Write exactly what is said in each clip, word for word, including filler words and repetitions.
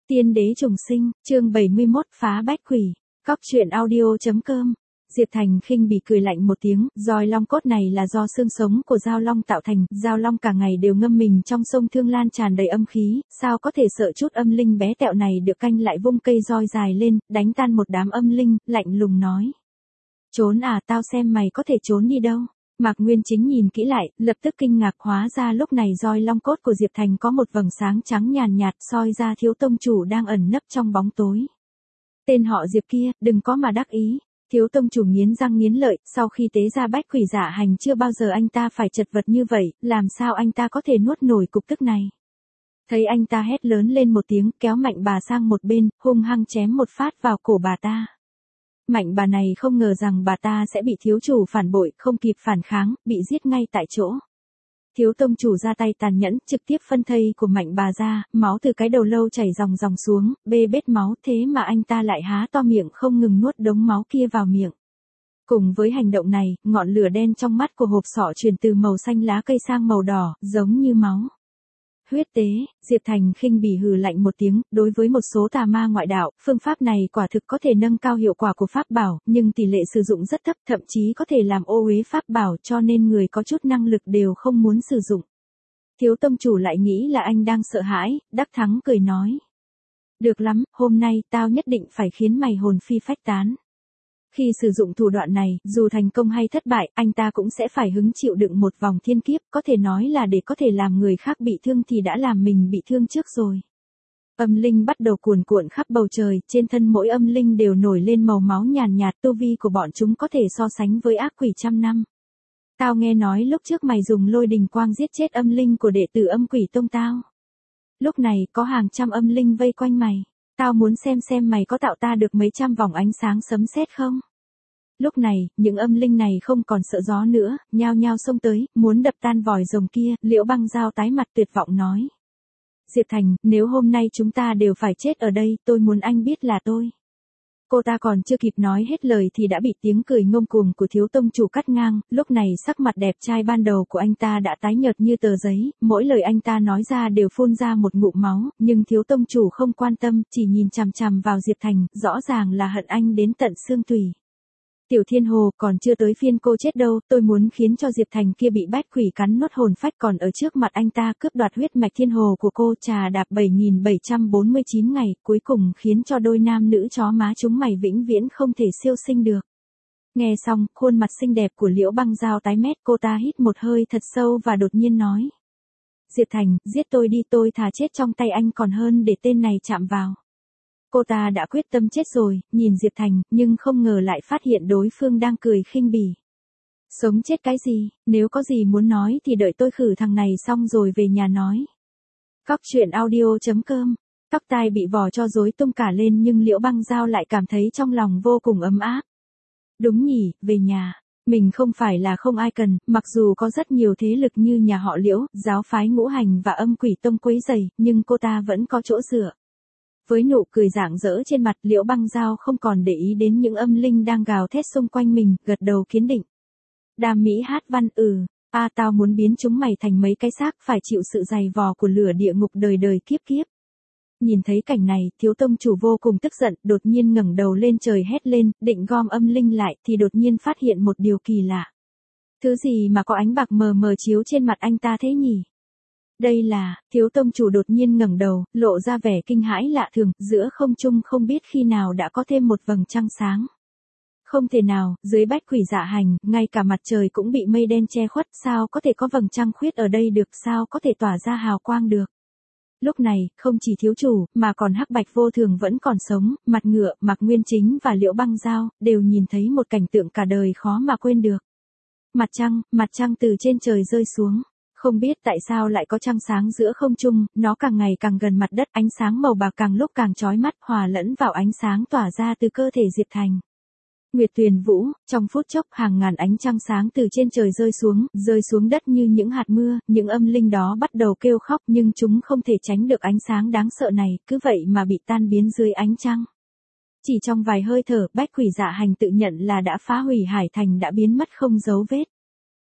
Tiên đế trùng sinh, chương bảy mươi mốt phá bách quỷ. Cóc truyện audio.com. Diệp Thành khinh bỉ cười lạnh một tiếng, roi long cốt này là do xương sống của Giao Long tạo thành, Giao Long cả ngày đều ngâm mình trong sông Thương Lan tràn đầy âm khí, sao có thể sợ chút âm linh bé tẹo này được. Canh lại vung cây roi dài lên, đánh tan một đám âm linh, lạnh lùng nói. Trốn à, tao xem mày có thể trốn đi đâu. Mạc Nguyên Chính nhìn kỹ lại, lập tức kinh ngạc, hóa ra lúc này roi long cốt của Diệp Thành có một vầng sáng trắng nhàn nhạt soi ra thiếu tông chủ đang ẩn nấp trong bóng tối. Tên họ Diệp kia, đừng có mà đắc ý. Thiếu tông chủ nghiến răng nghiến lợi, sau khi tế ra bách quỷ dạ hành chưa bao giờ anh ta phải chật vật như vậy, làm sao anh ta có thể nuốt nổi cục tức này. Thấy anh ta hét lớn lên một tiếng, kéo Mạnh bà sang một bên, hung hăng chém một phát vào cổ bà ta. Mạnh bà này không ngờ rằng bà ta sẽ bị thiếu chủ phản bội, không kịp phản kháng, bị giết ngay tại chỗ. Thiếu tông chủ ra tay tàn nhẫn, trực tiếp phân thây của Mạnh bà ra, máu từ cái đầu lâu chảy ròng ròng xuống, bê bết máu, thế mà anh ta lại há to miệng không ngừng nuốt đống máu kia vào miệng. Cùng với hành động này, ngọn lửa đen trong mắt của hộp sọ chuyển từ màu xanh lá cây sang màu đỏ, giống như máu. Huyết tế, Diệp Thành khinh bỉ hừ lạnh một tiếng, đối với một số tà ma ngoại đạo, phương pháp này quả thực có thể nâng cao hiệu quả của pháp bảo, nhưng tỷ lệ sử dụng rất thấp, thậm chí có thể làm ô uế pháp bảo, cho nên người có chút năng lực đều không muốn sử dụng. Thiếu tông chủ lại nghĩ là anh đang sợ hãi, đắc thắng cười nói. Được lắm, hôm nay tao nhất định phải khiến mày hồn phi phách tán. Khi sử dụng thủ đoạn này, dù thành công hay thất bại, anh ta cũng sẽ phải hứng chịu đựng một vòng thiên kiếp, có thể nói là để có thể làm người khác bị thương thì đã làm mình bị thương trước rồi. Âm linh bắt đầu cuồn cuộn khắp bầu trời, trên thân mỗi âm linh đều nổi lên màu máu nhàn nhạt, tu vi của bọn chúng có thể so sánh với ác quỷ trăm năm. Tao nghe nói lúc trước mày dùng lôi đình quang giết chết âm linh của đệ tử âm quỷ tông tao. Lúc này có hàng trăm âm linh vây quanh mày. Tao muốn xem xem mày có tạo ta được mấy trăm vòng ánh sáng sấm sét không? Lúc này, những âm linh này không còn sợ gió nữa, nhao nhao xông tới, muốn đập tan vòi rồng kia, Liễu Băng Dao tái mặt tuyệt vọng nói. Diệp Thành, nếu hôm nay chúng ta đều phải chết ở đây, tôi muốn anh biết là tôi. Cô ta còn chưa kịp nói hết lời thì đã bị tiếng cười ngông cuồng của thiếu tông chủ cắt ngang, lúc này sắc mặt đẹp trai ban đầu của anh ta đã tái nhợt như tờ giấy, mỗi lời anh ta nói ra đều phun ra một ngụm máu, nhưng thiếu tông chủ không quan tâm, chỉ nhìn chằm chằm vào Diệp Thành, rõ ràng là hận anh đến tận xương tủy. Tiểu Thiên Hồ, còn chưa tới phiên cô chết đâu, tôi muốn khiến cho Diệp Thành kia bị bách quỷ cắn nuốt hồn phách còn ở trước mặt anh ta cướp đoạt huyết mạch Thiên Hồ của cô, trà đạp bảy nghìn bảy trăm bốn mươi chín ngày, cuối cùng khiến cho đôi nam nữ chó má chúng mày vĩnh viễn không thể siêu sinh được. Nghe xong, khuôn mặt xinh đẹp của Liễu Băng Dao tái mét, cô ta hít một hơi thật sâu và đột nhiên nói. Diệp Thành, giết tôi đi, tôi thà chết trong tay anh còn hơn để tên này chạm vào. Cô ta đã quyết tâm chết rồi, nhìn Diệp Thành, nhưng không ngờ lại phát hiện đối phương đang cười khinh bỉ. Sống chết cái gì, nếu có gì muốn nói thì đợi tôi khử thằng này xong rồi về nhà nói. Cóc truyện audio.com. Tóc tai bị vò cho rối tung cả lên nhưng Liễu Băng Dao lại cảm thấy trong lòng vô cùng ấm áp. Đúng nhỉ, về nhà. Mình không phải là không ai cần, mặc dù có rất nhiều thế lực như nhà họ Liễu, giáo phái ngũ hành và âm quỷ tông quấy rầy, nhưng cô ta vẫn có chỗ dựa. Với nụ cười rạng rỡ trên mặt, Liễu Băng Dao không còn để ý đến những âm linh đang gào thét xung quanh mình, gật đầu kiên định. Đàm Mỹ hát văn, ừ, a à, tao muốn biến chúng mày thành mấy cái xác phải chịu sự dày vò của lửa địa ngục đời đời kiếp kiếp. Nhìn thấy cảnh này, thiếu tông chủ vô cùng tức giận, đột nhiên ngẩng đầu lên trời hét lên, định gom âm linh lại thì đột nhiên phát hiện một điều kỳ lạ. Thứ gì mà có ánh bạc mờ mờ chiếu trên mặt anh ta thế nhỉ? Đây là, thiếu tông chủ đột nhiên ngẩng đầu, lộ ra vẻ kinh hãi lạ thường, giữa không trung không biết khi nào đã có thêm một vầng trăng sáng. Không thể nào, dưới bách quỷ dạ hành, ngay cả mặt trời cũng bị mây đen che khuất, sao có thể có vầng trăng khuyết ở đây được, sao có thể tỏa ra hào quang được. Lúc này, không chỉ thiếu chủ, mà còn Hắc Bạch Vô Thường vẫn còn sống, Mặt Ngựa, Mạc Nguyên Chính và Liễu Băng Dao, đều nhìn thấy một cảnh tượng cả đời khó mà quên được. Mặt trăng, mặt trăng từ trên trời rơi xuống. Không biết tại sao lại có trăng sáng giữa không trung, nó càng ngày càng gần mặt đất, ánh sáng màu bạc càng lúc càng chói mắt, hòa lẫn vào ánh sáng tỏa ra từ cơ thể Diệp Thành. Nguyệt Tuyền Vũ, trong phút chốc hàng ngàn ánh trăng sáng từ trên trời rơi xuống, rơi xuống đất như những hạt mưa, những âm linh đó bắt đầu kêu khóc nhưng chúng không thể tránh được ánh sáng đáng sợ này, cứ vậy mà bị tan biến dưới ánh trăng. Chỉ trong vài hơi thở, bách quỷ dạ hành tự nhận là đã phá hủy Hải Thành đã biến mất không dấu vết.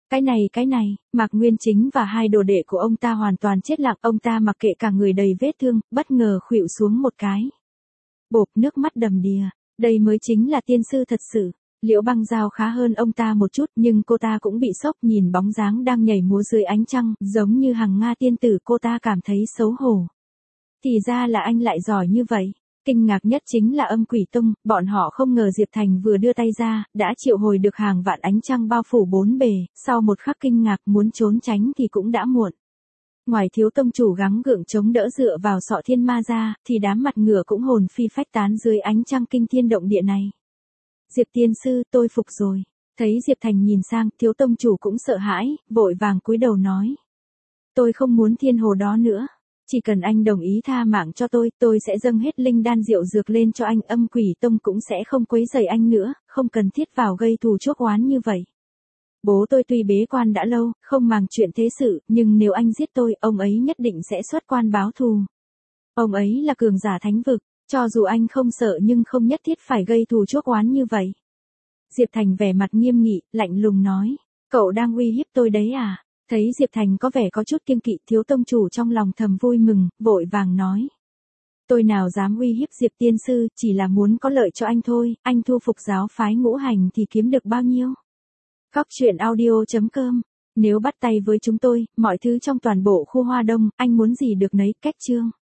Cái này cái này, Mạc Nguyên Chính và hai đồ đệ của ông ta hoàn toàn chết lặng, ông ta mặc kệ cả người đầy vết thương, bất ngờ khuỵu xuống một cái. Bộp, nước mắt đầm đìa, đây mới chính là tiên sư thật sự. Liễu Băng Giao khá hơn ông ta một chút, nhưng cô ta cũng bị sốc nhìn bóng dáng đang nhảy múa dưới ánh trăng, giống như hằng Nga tiên tử, cô ta cảm thấy xấu hổ. Thì ra là anh lại giỏi như vậy. Kinh ngạc nhất chính là Âm Quỷ Tông, bọn họ không ngờ Diệp Thành vừa đưa tay ra, đã triệu hồi được hàng vạn ánh trăng bao phủ bốn bề, sau một khắc kinh ngạc muốn trốn tránh thì cũng đã muộn. Ngoài Thiếu tông chủ gắng gượng chống đỡ dựa vào Sọ Thiên Ma ra, thì đám mặt ngựa cũng hồn phi phách tán dưới ánh trăng kinh thiên động địa này. Diệp tiên sư, tôi phục rồi. Thấy Diệp Thành nhìn sang, Thiếu tông chủ cũng sợ hãi, vội vàng cúi đầu nói. Tôi không muốn thiên hồ đó nữa. Chỉ cần anh đồng ý tha mạng cho tôi, tôi sẽ dâng hết linh đan rượu dược lên cho anh. Âm Quỷ Tông cũng sẽ không quấy rầy anh nữa, không cần thiết vào gây thù chuốc oán như vậy. Bố tôi tuy bế quan đã lâu, không màng chuyện thế sự, nhưng nếu anh giết tôi, ông ấy nhất định sẽ xuất quan báo thù. Ông ấy là cường giả thánh vực, cho dù anh không sợ nhưng không nhất thiết phải gây thù chuốc oán như vậy. Diệp Thành vẻ mặt nghiêm nghị, lạnh lùng nói, cậu đang uy hiếp tôi đấy à? Thấy Diệp Thành có vẻ có chút kiêng kỵ, Thiếu tông chủ trong lòng thầm vui mừng, vội vàng nói. Tôi nào dám uy hiếp Diệp tiên sư, chỉ là muốn có lợi cho anh thôi, anh thu phục giáo phái Ngũ Hành thì kiếm được bao nhiêu? Góc truyện audio chấm com. Nếu bắt tay với chúng tôi, mọi thứ trong toàn bộ khu Hoa Đông, anh muốn gì được nấy. Cách chương.